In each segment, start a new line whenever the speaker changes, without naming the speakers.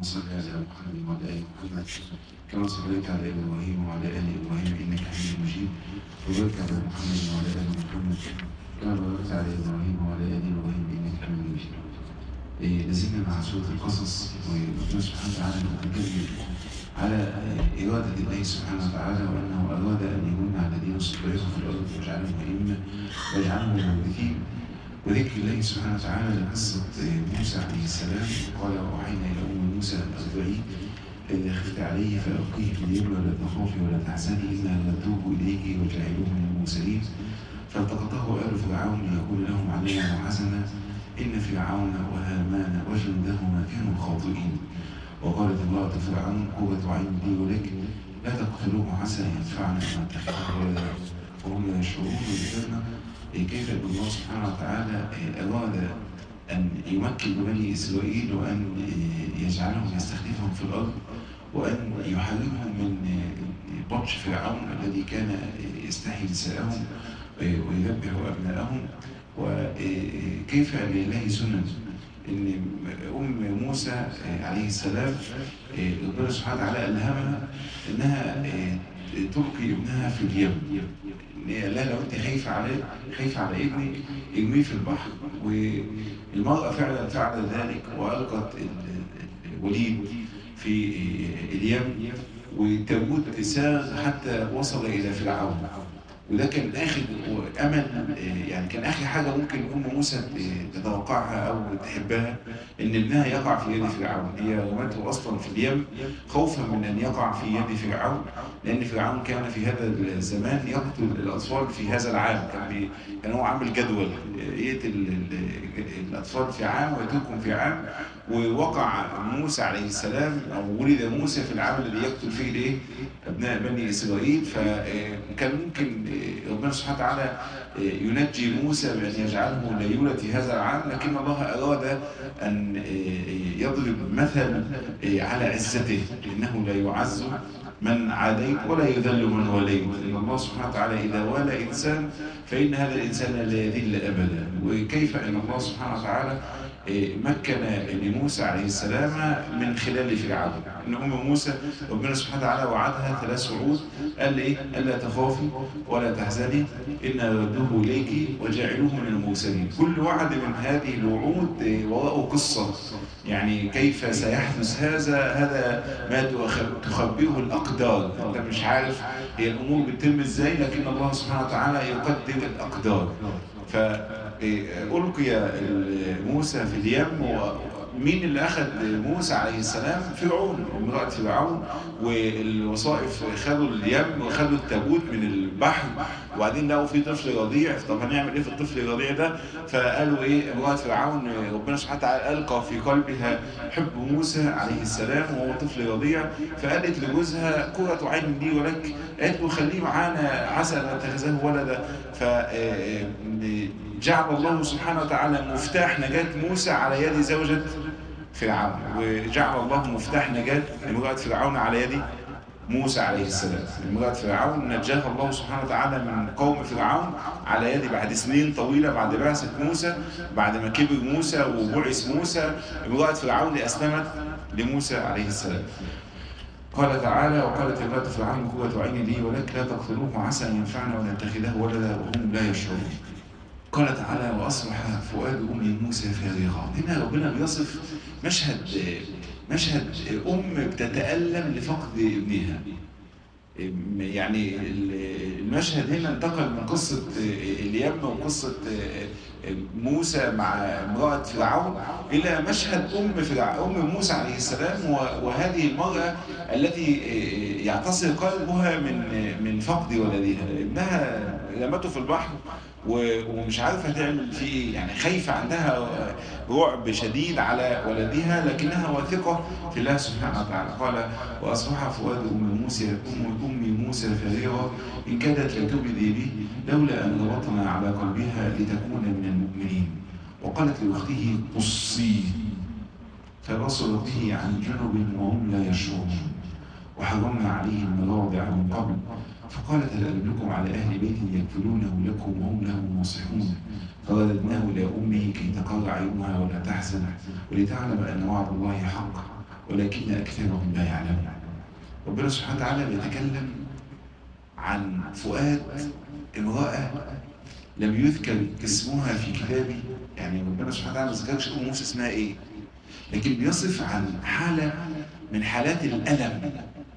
صل على محمد وعلى ال محمد كما صليت على ابراهيم وعلى ال ابراهيم انك حميد مجيد. وبارك على محمد وعلى ال محمد كما باركت على ابراهيم وعلى ال ابراهيم انك حميد مجيد. لازلنا مع سورة القصص، وربنا سبحانه وتعالى نتكلم على إرادة الله سبحانه وتعالى، وأنه أراد أن يمن على الذين استضعفوا في الأرض ويجعلهم أئمة ويجعلهم مورثين. وذكر الله سبحانه وتعالى لقصة موسى عليه السلام، قال وأوحينا إلى أم موسى أن أرضعيه فإذا خفت عليه فألقيه في اليم ولا تخافي ولا تحزني إنا ردوه إليك وجعلوه من المرسلين. فالتقطه آل فرعون ليكون لهم علينا حسنا إن فرعون وهامان وجندهما كانوا خاطئين. وقالت امرأة فرعون قرة عين لي ولك لا تقتلوه عسى أن ينفعنا أو نتخذه ولدا وهم لا يشعرون. وذكرنا كيف أن الله سبحانه وتعالى أراد أن يمكن بني إسرائيل وأن يجعلهم يستخلفهم في الأرض، وأن يحرمهم من بطش فرعون الذي كان يستحيي نساءهم ويذبح أبناءهم. وكيف لله سنن إن أم موسى عليه السلام ربنا سبحانه وتعالى ألهمها إنها تلقي ابنها في اليم. لا، لو أنت خايفة على ابنك ارميه في البحر. والمرأة فعلا فعلت ذلك وألقت الوليد في اليم، والتابوت سار حتى وصل إلى فرعون. وده كان آخر أمل، يعني كان آخر حاجة ممكن أم موسى تتوقعها أو تحبها، إن ابنها يقع في يد فرعون. هي رمته أصلا في اليم خوفا من أن يقع في يد فرعون، لأن فرعون كان في هذا الزمان يقتل الأطفال في هذا العام. كان هو عامل جدول يقتل الأطفال في عام ويتركهم في عام. ووقع موسى عليه السلام أو ولد موسى في العام الذي يقتل فيه أبناء بني إسرائيل. فكان ممكن ربنا سبحانه وتعالى ينجي موسى بأن يجعله لا يولد في هذا العام، لكن الله أراد أن يضرب مثل على عزته، إنه لا يعز من عاديت ولا يذل من وليت. إن الله سبحانه وتعالى إذا والى إنسان فإن هذا الإنسان لا يذل أبدا. وكيف أن الله سبحانه وتعالى مكن لموسى عليه السلام من خلال فرعون. إن أم موسى ربنا سبحانه وتعالى وعدها 3 وعود، قال إيه؟ ألا تخافي ولا تحزني إنا ردوه إليك وجعلوه من المرسلين. كل وعد من هذه الوعود وراءه قصة، يعني كيف سيحدث هذا ما تخبئه الأقدار. أنت مش عارف هي الأمور بتتم إزاي، لكن الله سبحانه وتعالى يقدر الأقدار. فألقي موسى في اليم. ومين اللي أخذ موسى عليه السلام؟ فرعون، امرأة فرعون. والوصائف خدوا اليم وخدوا التابوت من البحر، وبعدين لقوا في طفل رضيع. طب هنعمل ايه في الطفل الرضيع ده؟ فقالوا ايه؟ امرأة فرعون ربنا سبحانه وتعالى ألقى في قلبها حب موسى عليه السلام وهو طفل رضيع، فقالت لجوزها قرة عين لي ولك، قالت له خليه معانا عسى أن نتخذه ولدا. جعل الله سبحانه وتعالى مفتاح نجاة موسى على يد زوجة فرعون، وجعل الله مفتاح نجاة امرأة فرعون على يد موسى عليه السلام. امرأة فرعون نجاها الله سبحانه وتعالى من قوم فرعون على يد بعد سنين طويلة، بعد بعثة موسى، بعد ما كبر موسى وبعث موسى. امرأة فرعون أسلمت لموسى عليه السلام. قال تعالى وقالت امرأة فرعون قرة عين لي ولك لا تقتلوه عسى أن ينفعنا ونتخذه ولدا وهم لا يشعرون. قال تعالى وأصبح فؤاد أم موسى فارغا. هنا ربنا بيصف مشهد أم بتتألم لفقد ابنها. يعني المشهد هنا انتقل من قصة اليم وقصة موسى مع امرأة فرعون إلى مشهد أم موسى عليه السلام، وهذه المرأة التي يعتصر قلبها من فقد ولدها. ابنها رمته في البحر ومش عارفة تعمل فيه ايه، يعني خايفة، عندها رعب شديد على ولدها، لكنها واثقة في الله سبحانه وتعالى. قال وأصبح فؤاد أم موسى فارغا إن كادت لتبدي به لولا أن ربطنا على قلبها لتكون من المؤمنين. وقالت لأخته قصيه فبصرت به عن جنب وهم لا يشعرون. وحرمنا عليه المراضع من قبل فقالت هل أدلكم على أهل بيت يكفلونه لكم وهم له ناصحون. فرددناه إلى أمه كي تقر عينها ولا تحزن ولتعلم أن وعد الله حق ولكن أكثرهم لا يعلمون. ربنا سبحانه وتعالى بيتكلم عن فؤاد امرأة لم يذكر اسمها في كتابه، يعني ربنا سبحانه وتعالى ما ذكرش أم موسى اسمها إيه، لكن بيصف عن حالة من حالات الألم،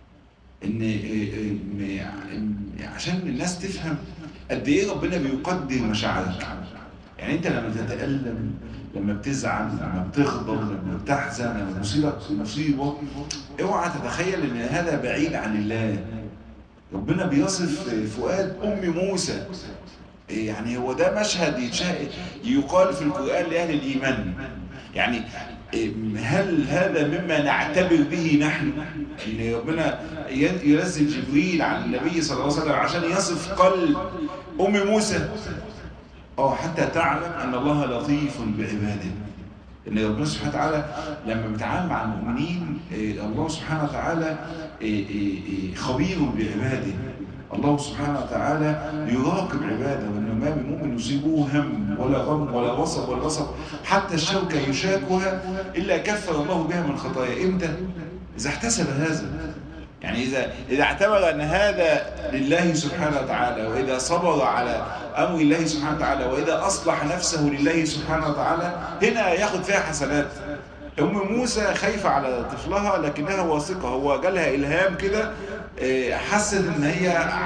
عشان الناس تفهم قد إيه ربنا بيقدر مشاعرك. يعني أنت لما تتألم، لما بتزعل، لما بتغضب، لما بتحزن، لما تصيبك مصيبة، اوعى تتخيل ان هذا بعيد عن الله. ربنا بيصف فؤاد ام موسى، يعني هو ده مشهد يقال في القرآن لأهل الإيمان. يعني هل هذا مما نعتبر به نحن؟ ان ربنا ينزل جبريل على النبي صلى الله عليه وسلم عشان يصف قلب ام موسى، حتى تعلم ان الله لطيف بعباده. ان ربنا سبحانه وتعالى لما بيتعامل مع المؤمنين، الله سبحانه وتعالى خبير بعباده. الله سبحانه وتعالى يراقب عباده، وانه ما من مؤمن يصيبه هم ولا غم ولا وصب ولا غصب حتى الشوكة يشاكها الا كفر الله بها من خطايا. امتى؟ اذا احتسب هذا، يعني إذا اعتبر أن هذا لله سبحانه وتعالى، وإذا صبر على أمر الله سبحانه وتعالى، وإذا أصلح نفسه لله سبحانه وتعالى، هنا ياخد فيها حسنات. أم موسى خايفة على طفلها لكنها واثقة، هو جالها إلهام كده، حست ان هي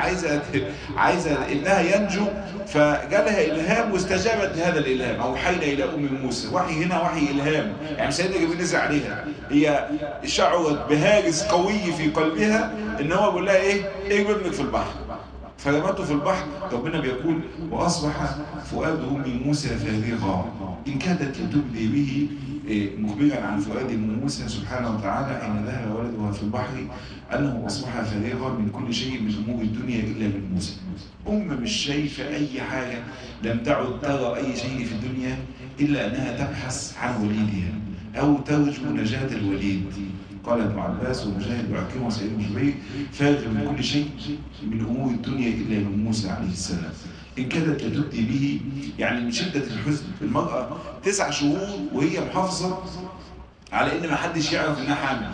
عايزه ابنها ينجو، فجالها الهام واستجابت لهذا الالهام. اوحينا الى ام موسى، وحي هنا وحي الهام، يعني سيدنا جبريل نزل عليها، هي شعرت بهاجس قوي في قلبها ان هو بيقول لها ايه ابنك في البحر، فرمته في البحر. ربنا بيقول واصبح فؤاد ام موسى فارغا ان كادت لتبدي به، مخبرا عن فؤاد ام موسى سبحانه وتعالى حين ذهب ولدها في البحر انه اصبح فارغا من كل شيء من امور الدنيا الا من موسى. مش شايفه اي حاجه، لم تعد ترى اي شيء في الدنيا الا انها تبحث عن وليدها او ترجو نجاه الوليد. قال ابن عباس ومجاهد وعكرمة وسعيد بن جبير فارغ من كل شيء من امور الدنيا الا من موسى عليه السلام. إن كادت لتبدي به، يعني من شدة الحزن. المرأة 9 شهور وهي محافظة على إن ما حدش يعرف إنها حامل،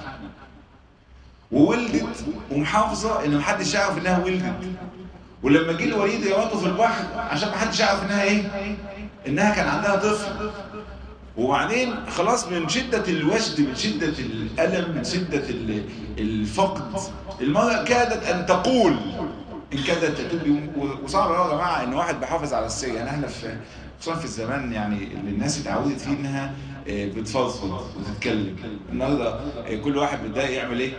وولدت ومحافظة إن ما حدش يعرف إنها ولدت، ولما جه الوليد يرمته في البحر عشان ما حدش يعرف إنها إنها كان عندها طفل. وبعدين خلاص من شدة الوجد، من شدة الألم، من شدة الفقد، المرأة كادت أن تقول إن كادت تتوب. وصعب يا جماعة إن واحد بيحافظ على السر. يعني احنا خصوصا في الزمان يعني اللي الناس اتعودت فيه إنها بتفضفض وتتكلم. النهارده كل واحد بيتضايق يعمل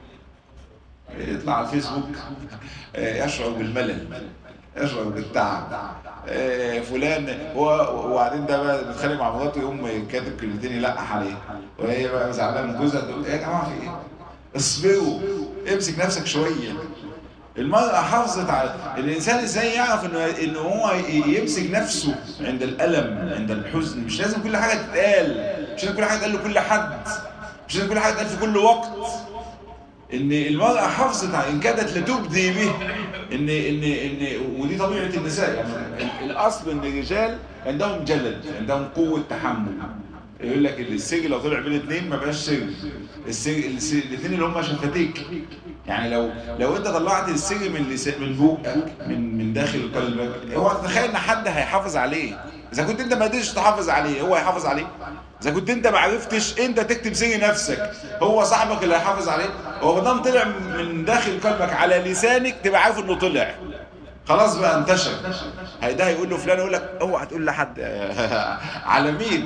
يطلع على الفيسبوك، يشعر بالملل، يشعر بالتعب. فلان وبعدين ده بقى بيتخانق مع مراته يقوم كاتب كلمتين يلقح عليه، وهي بقى زعلانه من جوزها تقول يا جماعه في اصبروا، امسك نفسك شويه. المرأة حافظت على الإنسان إزاي يعرف إنه هو يمسك نفسه عند الألم، عند الحزن. مش لازم كل حاجة تتقال، مش لازم كل حاجة تتقال لكل حد، مش لازم كل حاجة تتقال في كل وقت. إن المرأة حافظت على إن كادت لتبدي به، إن ودي طبيعة النساء. يعني الأصل إن الرجال عندهم جلد، عندهم قوة تحمل. يقول لك السر لو طلع بين 2 ما بقاش سر. الاثنين اللي هم شفتيك. يعني لو انت طلعت السر من بوقك، من داخل قلبك، اوعى تتخيل ان حد هيحافظ عليه. اذا كنت انت ما قدرتش تحافظ عليه هو هيحافظ عليه. اذا كنت انت ما عرفتش انت تكتب سر نفسك، هو صاحبك اللي هيحافظ عليه. هو ما دام طلع من داخل قلبك على لسانك تبقى عارف انه طلع، خلاص بقى انتشر. ده هيقول له فلان، يقول لك اوعى تقول لحد. على مين؟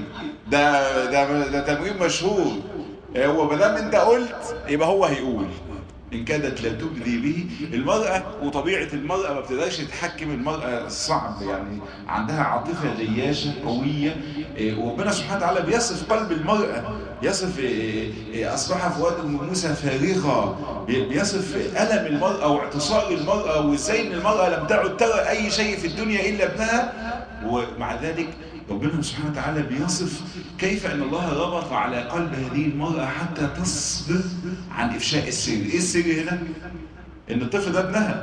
ده تمرين مشهور. هو ما دام انت قلت يبقى هو هيقول. إن كادت لا تبدي به. المرأة وطبيعة المرأة ما بتقدرش تتحكم. المرأة صعب، يعني عندها عاطفة جياشة قوية. وربنا سبحانه وتعالى بيصف قلب المرأة، يصف أصبح فؤاد أم موسى فارغا، بيصف ألم المرأة واعتصار المرأة، وإزاي إن المرأة لم تعد ترى أي شيء في الدنيا إلا ابنها. ومع ذلك ربنا سبحانه وتعالى بيصف كيف أن الله ربط على قلب هذه المرأة حتى تصبر عن إفشاء السر. إيه السر هنا؟ إن الطفل ده ابنها.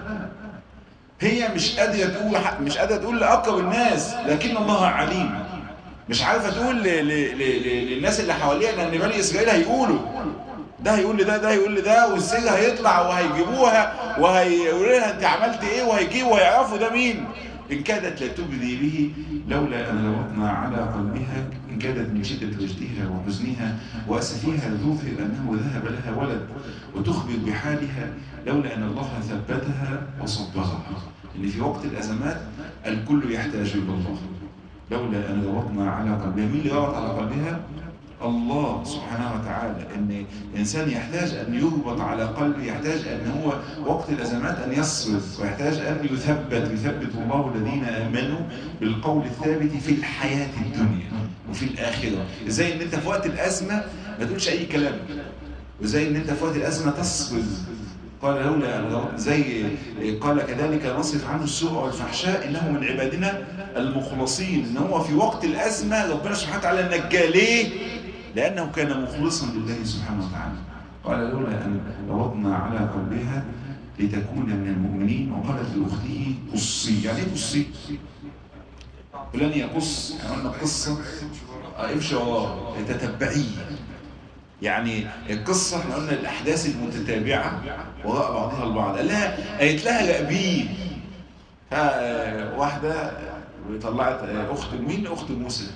هي مش قادرة تقول لأقرب الناس، لكن الله عليم. مش عارفة تقول للناس اللي حواليها لأن بني إسرائيل هيقولوا.
ده هيقول لده، ده هيقول لده، والسر هيطلع وهيجيبوها وهيقولوا لها انت عملت ايه، وهيجيبوا وهيعرفوا ده مين. إن كادت لتبدي به لولا أن ربطنا على قلبها، إن كادت من شدة وجدها وحزنها وأسفها لتظهر أنه ذهب لها ولد وتخبر بحالها لولا أن الله ثبتها وصبرها. إن في وقت الأزمات الكل يحتاج إلى الله. لولا أن ربطنا على قلبها، مين اللي ربط على قلبها؟ الله سبحانه وتعالى. ان الانسان يحتاج ان يربط على قلبه، يحتاج ان هو وقت الازمات ان يصبر، ويحتاج ان يثبت الله الذين امنوا بالقول الثابت في الحياه الدنيا وفي الاخره. ازاي ان انت في وقت الازمه ما تقولش اي كلام، وازاي ان انت في وقت الازمه تصبر. قال لولا زي قال كذلك نصرف عنه السوء والفحشاء انه من عبادنا المخلصين. ان هو في وقت الازمه ربنا سبحانه وتعالى نجاه. ليه؟ لأنه كان مخلصا لله سبحانه وتعالى. قال لولا أن ربطنا على قلبها لتكون من المؤمنين. وقالت لأخته قصي. يعني ايه قصي؟ فلان يقص، يعني قلنا القصة امشي وراه تتبعيه. يعني القصة احنا قلنا الأحداث المتتابعة وراء بعضها البعض. قالت لها راقبيه. واحدة طلعت أخت مين؟ أخت موسى.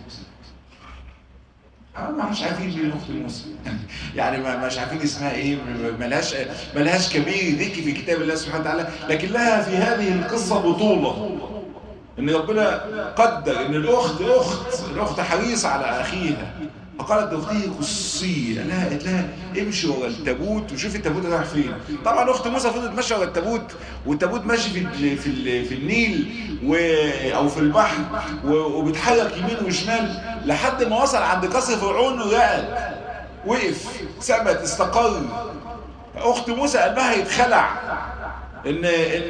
ما مش عارفين مين اخت موسى، يعني مش عارفين اسمها ايه، ملهاش كبير ذكي في كتاب الله سبحانه وتعالى، لكن لها في هذه القصه بطوله. ان ربنا قدر ان الاخت حريصه على اخيها. فقالت لاخته قصي. قالت لها امشي ورا التابوت وشوفي التابوت رايح فين. طبعا اخت موسى فضلت ماشيه ورا التابوت، والتابوت ماشي في النيل او في البحر وبيتحرك يمين وشمال لحد ما وصل عند قصر فرعون ورقد، وقف، ثبت، استقر. اخت موسى قلبها يتخلع ان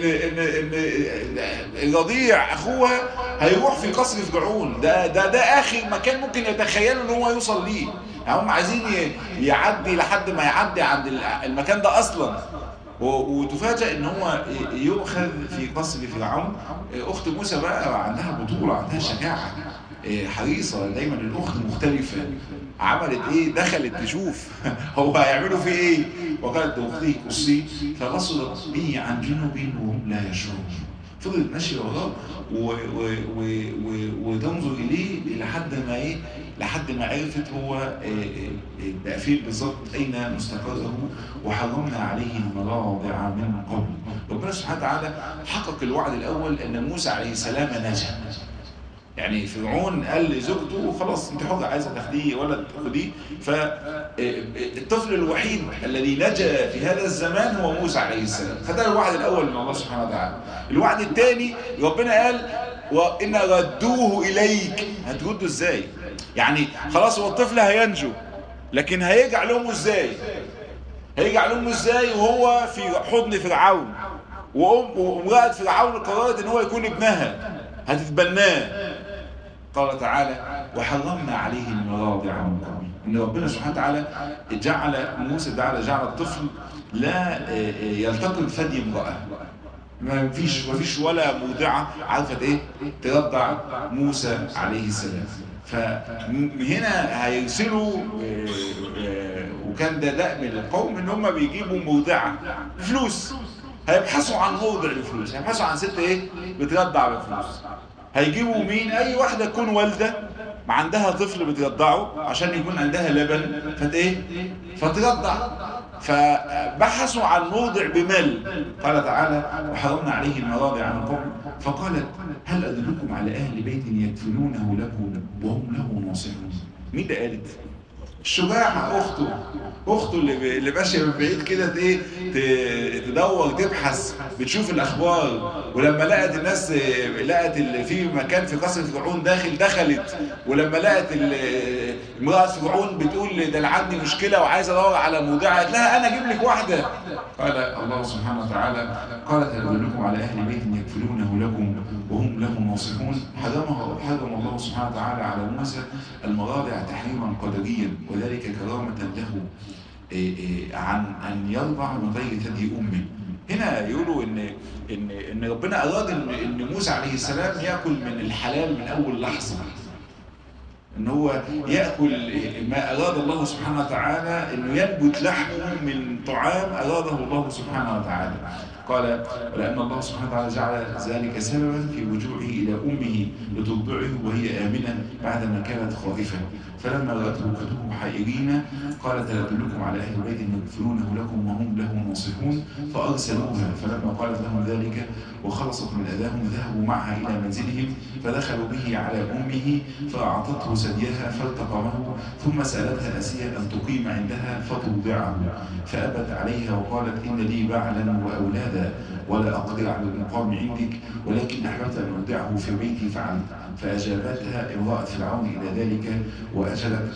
الرضيع اخوها هيروح في قصر فرعون. ده اخر مكان ممكن يتخيلوا ان هو يوصل ليه. يعني هم عايزين يعدي لحد ما يعدي عند المكان ده اصلا، وتفاجأ ان هو يؤخذ في قصر فرعون. اخت موسى بقى عندها بطولة، عندها شجاعة، حريصة دايما. الاخت مختلفة. عملت ايه؟ دخلت تشوف هو هيعملوا فيه ايه. وقالت لاخته قصي فبصرت به عن جنب وهم لا يشعرون. فضلت ماشيه وراه وتنظر اليه لحد ما عرفت هو بقى فين بالظبط، اين مستقره. وحرمنا عليه المراضع من قبل. ربنا سبحانه وتعالى حقق الوعد الاول ان موسى عليه السلام نجا. يعني فرعون قال لزوجته خلاص انت حرة، عايزه تاخديه ولا تاخديه. فالطفل الوحيد الذي نجا في هذا الزمان هو موسى عليه السلام. فده الوعد الاول من الله سبحانه وتعالى. الوعد الثاني ربنا قال وان ردوه اليك. هترده ازاي؟ يعني خلاص هو الطفل هينجو، لكن هيرجع لامه ازاي؟ هيرجع لامه ازاي وهو في حضن فرعون، وامرأة فرعون قررت ان هو يكون ابنها، هتتبناه. قال تعالى وحرمنا عليه المراضع من قبل. ان ربنا سبحانه وتعالى جعل موسى جعل الطفل لا يلتقم ثدي امرأة. ما فيش ولا مرضعة عرفت ايه ترضع موسى عليه السلام. فهنا هيرسلوا، وكان ده دأب القوم ان هم بيجيبوا مرضعة فلوس، هيبحثوا عن مرضع الفلوس، هيبحثوا عن ست ايه بترضع بفلوس. هيجيبوا مين؟ اي واحدة تكون والدة ما عندها طفل بترضعه عشان يكون عندها لبن فترضع. فبحثوا عن مرضع بمال. قال تعالى وحرمنا عليه المراضع من قبل. فقالت هل أدلكم على أهل بيت يكفلونه له وهم له ناصحون. مين ده قالت؟ الشجاعة اخته اللي ماشيه من بعيد كده تدور تبحث بتشوف الاخبار. ولما لقت الناس لقت في مكان في قصر فرعون دخلت. ولما لقت امرأة فرعون بتقول ده انا عندي مشكله وعايزه ادور على مرضعه، قالت لها انا اجيب لك واحده. قال الله سبحانه وتعالى قالت هل ادلكم على اهل بيت يكفلونه لكم وهم له ناصحون. حرم الله سبحانه وتعالى على موسى المراضع تحريما قدريا، وذلك كرامة له عن أن يرضع من غير ثدي أمه. هنا يقولوا إن ربنا أراد إن موسى عليه السلام يأكل من الحلال من أول لحظة. ان هو يأكل ما اراد الله سبحانه وتعالى، انه ينبت لحمه من طعام اراده الله سبحانه وتعالى. قال: ولأن الله سبحانه وتعالى جعل ذلك سببا في رجوعه إلى أمه لترضعه وهي آمنة بعدما كانت خائفة، فلما رأته أخته حائرين قالت: هل أدلكم على أهل بيت يكفلونه لكم وهم له ناصحون؟ فأرسلوها، فلما قالت لهم ذلك وخلصت من أذاهم ذهبوا معها إلى منزلهم، فدخلوا به على أمه فأعطته ثديها فالتقمه، ثم سألتها آسيا أن تقيم عندها فترضعه، فأبت عليها وقالت: إن لي بعلا وأولادا ولا أقدر على المقام عندك، ولكن أحببت أن أودعه في بيتي فعلت. فأجابتها امرأة فرعون إلى ذلك وأجلت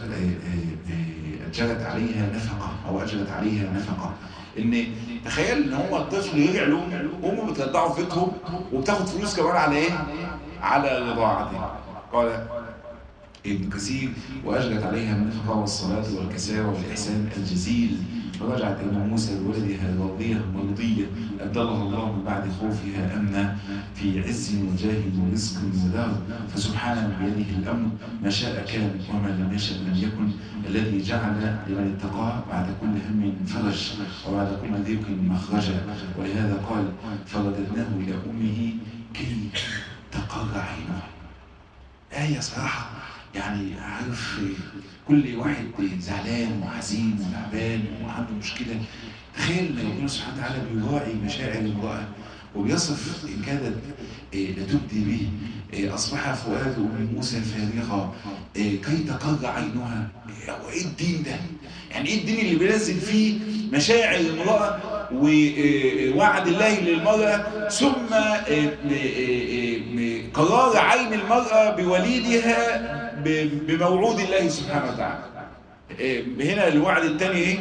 عليها نفقة، أو أجلت عليها نفقة. إن تخيل إن هو الطفل يرجع لأمه، أمه بترضعه في بيتهم وبتاخد فلوس كمان على إيه؟ على رضاعته. قال ابن كثير: وأجلت عليها النفقة والصلاة والكساء والإحسان الجزيل. فرجعت إلى موسى بولدها راضية مرضية أبدلها الله من بعد خوفها أمنا في عز وجاه ورزق ودار، فسبحان من بيده الأمر، ما شاء كان وما لم يشأ لم يكن، الذي جعل لمن اتقاه بعد كل هم فرج وبعد كل ضيق مخرجا. ولهذا قال: فرددناه إلى أمه كي تقر عينها. آية صراحة يعني عارف كل واحد زعلان وحزين وتعبان وعنده مشكلة، تخيل ان ربنا سبحانه وتعالى بيراعي مشاعر المرأة وبيصف إن كادت لتبدي به. أصبح فؤاد أم موسى فارغا كي تقر عينها. وإيه الدين ده؟ يعني إيه الدين اللي بينزل فيه مشاعر المرأة ووعد الله للمرأة، ثم قرار عين المرأة بوليدها بموعود الله سبحانه وتعالى. هنا الوعد الثاني ايه؟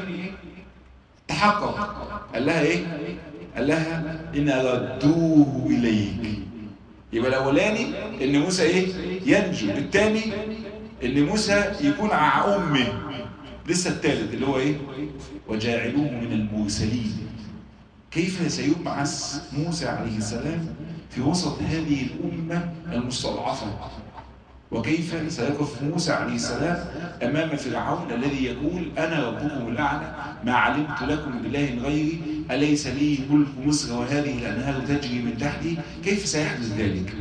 تحقق. قال لها ايه؟ قال لها إن ردوه إليك. يبقى الأولاني إن موسى ايه؟ ينجو. الثاني إن موسى يكون مع أمه. لسه الثالث اللي هو ايه؟ وجاعلوه من المرسلين. كيف سيبعث موسى عليه السلام في وسط هذه الأمة المستضعفة؟ وكيف سيقف موسى عليه السلام أمام فرعون الذي يقول: أنا ربكم الأعلى ما علمت لكم بإله غيري أليس لي ملك مصر وهذه الأنهار تجري من تحتي؟ كيف سيحدث ذلك؟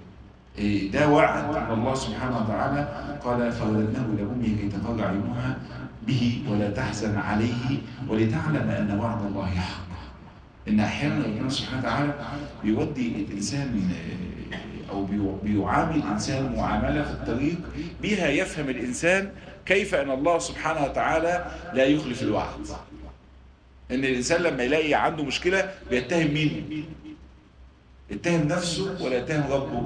ده وعد من الله سبحانه وتعالى. قال: فرددناه إلى أمه كي تقر عينها به ولا تحزن عليه ولتعلم أن وعد الله حق. إن أحيانا ربنا سبحانه وتعالى بيودي الإنسان أو بيعامل الإنسان معاملة في الطريق بها يفهم الإنسان كيف أن الله سبحانه وتعالى لا يخلف الوعد. إن الإنسان لما يلاقي عنده مشكلة بيتهم مين؟ يتهم نفسه ولا يتهم ربه؟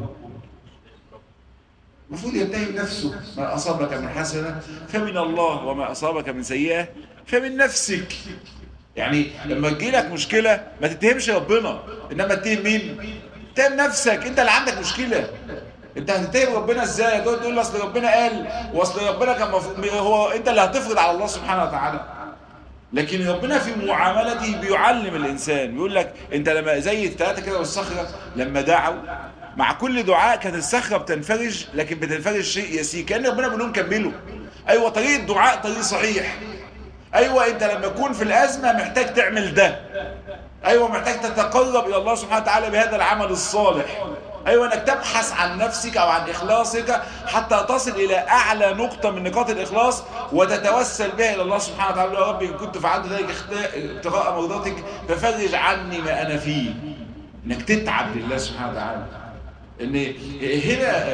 المفروض يتهم نفسه. ما أصابك من حسنة فمن الله وما أصابك من سيئة فمن نفسك. يعني لما تجيلك مشكلة ما تتهمش ربنا، إنما تتهم مين؟ تتهم نفسك. انت اللي عندك مشكلة. انت هتتهم ربنا ازاي؟ تقول اصل ربنا قال واصل ربنا كان هو انت اللي هتفرض على الله سبحانه وتعالى. لكن ربنا في معاملته بيعلم الانسان، بيقول لك انت لما زي الثلاثه كده والصخره لما دعوا، مع كل دعاء كانت الصخره بتنفرج، لكن بتنفرج شيء يسير، كان ربنا بيقول لهم كملوا. ايوه طريق الدعاء طريق صحيح. ايوه انت لما تكون في الازمه محتاج تعمل ده. ايوه محتاج تتقرب الى الله سبحانه وتعالى بهذا العمل الصالح. ايوه انك تبحث عن نفسك او عن اخلاصك حتى تصل الى اعلى نقطه من نقاط الاخلاص وتتوسل بها الى الله سبحانه وتعالى. يا رب ان كنت فعلت ذلك ابتغاء مرضاتك ففرج عني ما انا فيه. انك تتعب لله سبحانه وتعالى. ان هنا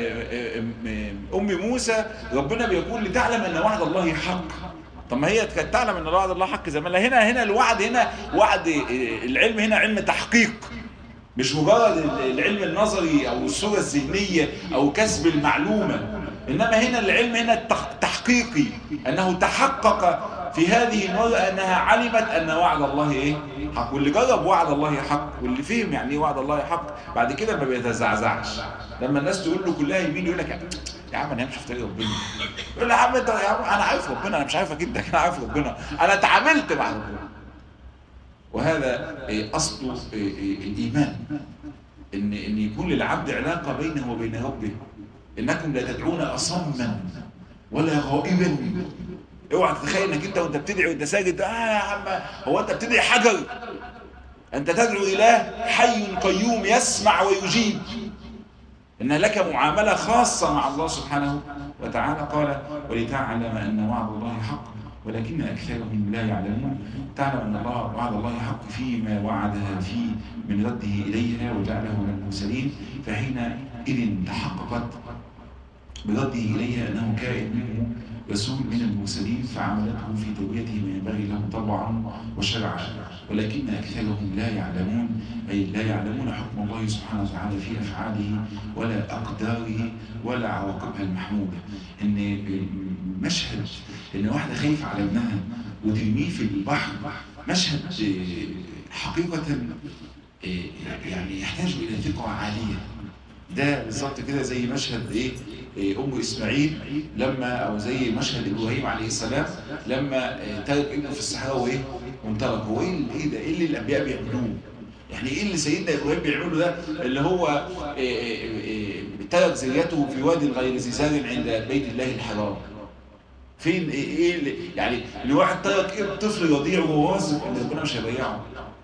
ام موسى ربنا بيقول لتعلم ان وعد الله حق. طب ما هي كانت تعلم ان وعد الله حق زمان. هنا الوعد هنا وعد العلم، هنا علم تحقيق، مش مجرد العلم النظري او الصورة الذهنية او كسب المعلومة. انما هنا العلم هنا التحقيقي، انه تحقق في هذه المرأة انها علمت ان وعد الله ايه؟ حق. واللي جرب وعد الله حق واللي فهم يعني ايه وعد الله حق بعد كده ما بيتزعزعش. لما الناس تقول له كلها يمين يقول لك يا عم انا همشي في طريق ربنا. يقول له يا عم انت يا عم انا عارف ربنا، انا مش عارفك انت، انا عارف ربنا، انا اتعاملت مع ربنا. وهذا اصل الايمان، ان يكون للعبد علاقه بينه وبين ربه. انكم لا تدعون اصما ولا غائبا. اوعى تتخيل انك انت وانت بتدعي وانت ساجد يا عم هو انت بتدعي حجر، انت تدعو اله حي قيوم يسمع ويجيب، ان لك معامله خاصه مع الله سبحانه وتعالى. قال ولتعلم ان وعد الله حق ولكن اكثرهم لا يعلمون. تعلم ان الله وعد الله حق فيما وعدها فيه من رده اليها وجعله من المرسلين، فحينئذ تحققت برده إليها أنه كائن منه رسول من المرسلين، فعملته في توبيته ما ينبغي له طبعا وشرعا، ولكن أكثرهم لا يعلمون، أي لا يعلمون حكم الله سبحانه وتعالى في أفعاله ولا أقداره ولا عواقبها المحمودة. إن مشهد إن واحدة خايفة على ابنها وترميه في البحر مشهد حقيقة يعني يحتاج إلى ثقة عالية. ده بالظبط كده زي مشهد ام اسماعيل لما، او زي مشهد ابراهيم عليه السلام لما ترك ابنه في الصحراء وانطلق. هو ايه ده؟ ايه اللي الانبياء بيعملوه؟ يعني ايه اللي سيدنا ابراهيم بيعمله ده؟ اللي هو ترك ذريته في وادي غير ذي زرع عند بيت الله الحرام. فين ايه يعني الواحد ترك طفل رضيع وهو واثق ان ربنا مش هيضيعه،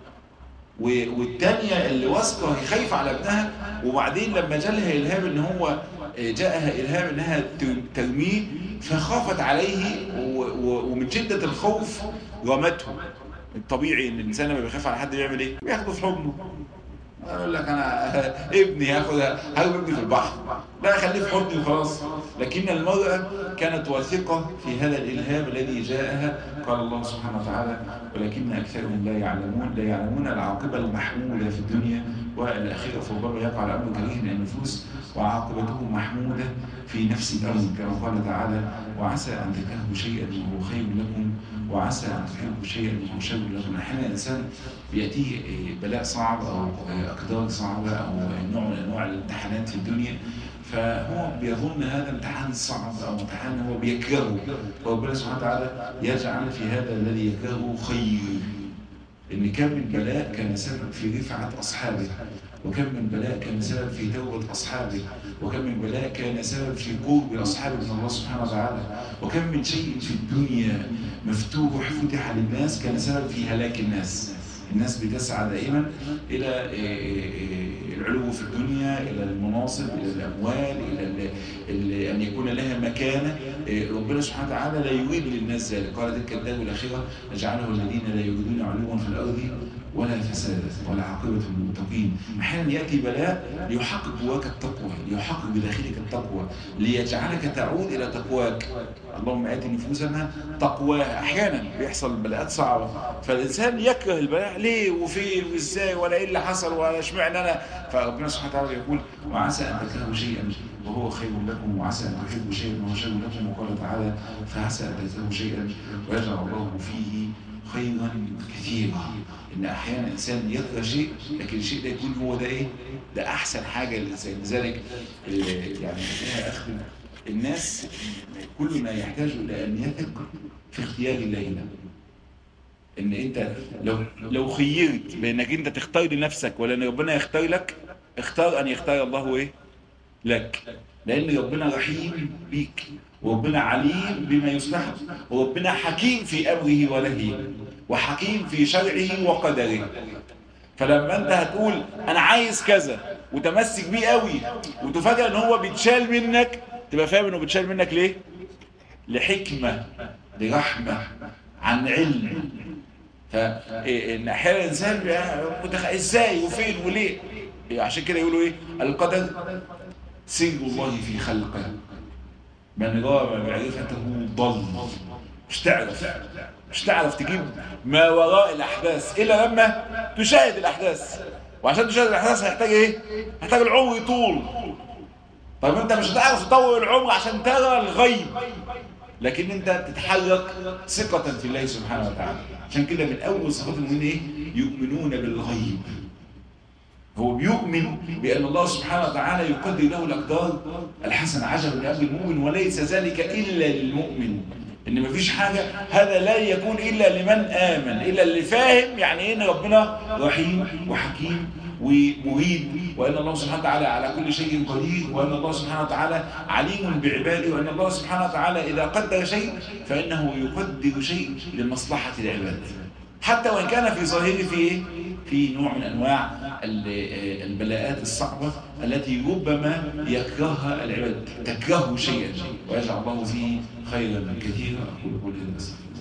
والتانية اللي واثقه هي خايفه على ابنها، وبعدين لما جالها الهام ان هو جاءها الهام انها ترميه فخافت عليه ومن شده الخوف رمته. الطبيعي ان الانسان لما بيخاف على حد بيعمل ايه؟ بياخده في حضنه. اقول لك انا ابني هرمي ابني في البحر، لا خليه في حضني وخلاص. لكن المرأة كانت واثقة في هذا الإلهام الذي جاءها. قال الله سبحانه وتعالى ولكن أكثرهم لا يعلمون العاقبة المحمودة في الدنيا والآخرة، فربما يقع الأمر كريه للنفوس وعاقبته محمودة في نفس الأرض، كما قال تعالى وعسى أن تكرهوا شيئا وهو خير لكم وعسى أن تحبوا شيئا وهو شر لكم. أحيانا الإنسان بيأتيه بلاء صعب أو أقدار صعبة أو نوع من أنواع الامتحانات في الدنيا، فهو بيظن هذا امتحان صعب أو امتحان هو بيكرهه، وربنا سبحانه وتعالى يجعل في هذا الذي يكرهه خير. إن كم من بلاء كان سبب في رفعة أصحابه، وكم من بلاء كان سبب في توبة أصحابه، وكم من بلاء كان سبب في قرب أصحابه من الله سبحانه وتعالى، وكم من شيء في الدنيا مفتوح فتح للناس كان سبب في هلاك الناس. الناس بتسعى دائما إلى العلو في الدنيا، إلى المناصب، إلى الأموال، إلى أن يكون لها مكانة. ربنا سبحانه وتعالى لا يريد للناس ذلك. قال تلك الدار الآخرة نجعله الذين لا يريدون علوا في الأرض ولا فسادا ولا عاقبة للمتقين. أحيانا يأتي بلاء ليحقق جواك التقوى، ليحقق بداخلك التقوى، ليجعلك تعود إلى تقواك. اللهم آت نفوسنا تقواها. أحيانا بيحصل بلاءات صعبة فالإنسان يكره البلاء، ليه وفين وإزاي ولا إيه اللي حصل ولا اشمعنى أنا. فربنا سبحانه وتعالى يقول وعسى أن تكرهوا شيئا وهو خير لكم وعسى أن تحبوا شيئا وهو شر لكم. وقال تعالى فعسى أن تكرهوا شيئا ويجعل الله فيه خيرا كثيرا. إن أحيانا الإنسان يكره شيء لكن الشيء ده يكون هو ده ده أحسن حاجة للإنسان. لذلك يعني فيها أخذ الناس كلنا يحتاج إلى أن يثق في اختيار الله له. إن أنت لو خيرت بأنك أنت تختار لنفسك ولا أن ربنا يختار لك، اختار أن يختار الله لك، لأن ربنا رحيم بيك وربنا عليم بما يصلحك وربنا حكيم في أمره ونهيه وحكيم في شرعه وقدره. فلما أنت هتقول أنا عايز كذا وتمسك بيه قوي وتفاجأ أن هو بيتشال منك، تبقى فاهم أنه بيتشال منك ليه؟ لحكمة، لرحمة، عن علم. فإن أحيانا الإنسان إزاي وفين وليه؟ عشان كده يقولوا القدر سر الله في خلقه، من رام معرفته ضل. مش تعرف تجيب ما وراء الأحداث إلا لما تشاهد الأحداث، وعشان تشاهد الأحداث هيحتاج هيحتاج العمر يطول. طيب أنت مش هتعرف تطول العمر عشان ترى الغيب، لكن أنت تتحرك ثقة في الله سبحانه وتعالى. عشان كده من أول صفات المؤمنين يؤمنون بالغيب. هو بيؤمن بأن الله سبحانه وتعالى يقدر له الأقدار الحسنة. عجبا لأمر المؤمن وليس ذلك إلا للمؤمن. ان مفيش حاجة، هذا لا يكون الا لمن امن، الا اللي فاهم يعني ايه ان ربنا رحيم وحكيم ومريد، وان الله سبحانه وتعالى على كل شيء قدير، وان الله سبحانه وتعالى عليم بعباده، وان الله سبحانه وتعالى اذا قدر شيء فانه يقدر شيء لمصلحة العباد، حتى وان كان في ظاهره في ايه؟ في نوع من انواع البلاءات الصعبة التي ربما يكرهها العباد، تكرهه شيئا ويجعل الله فيه خيرا كثيرا. اقول قولي هذا.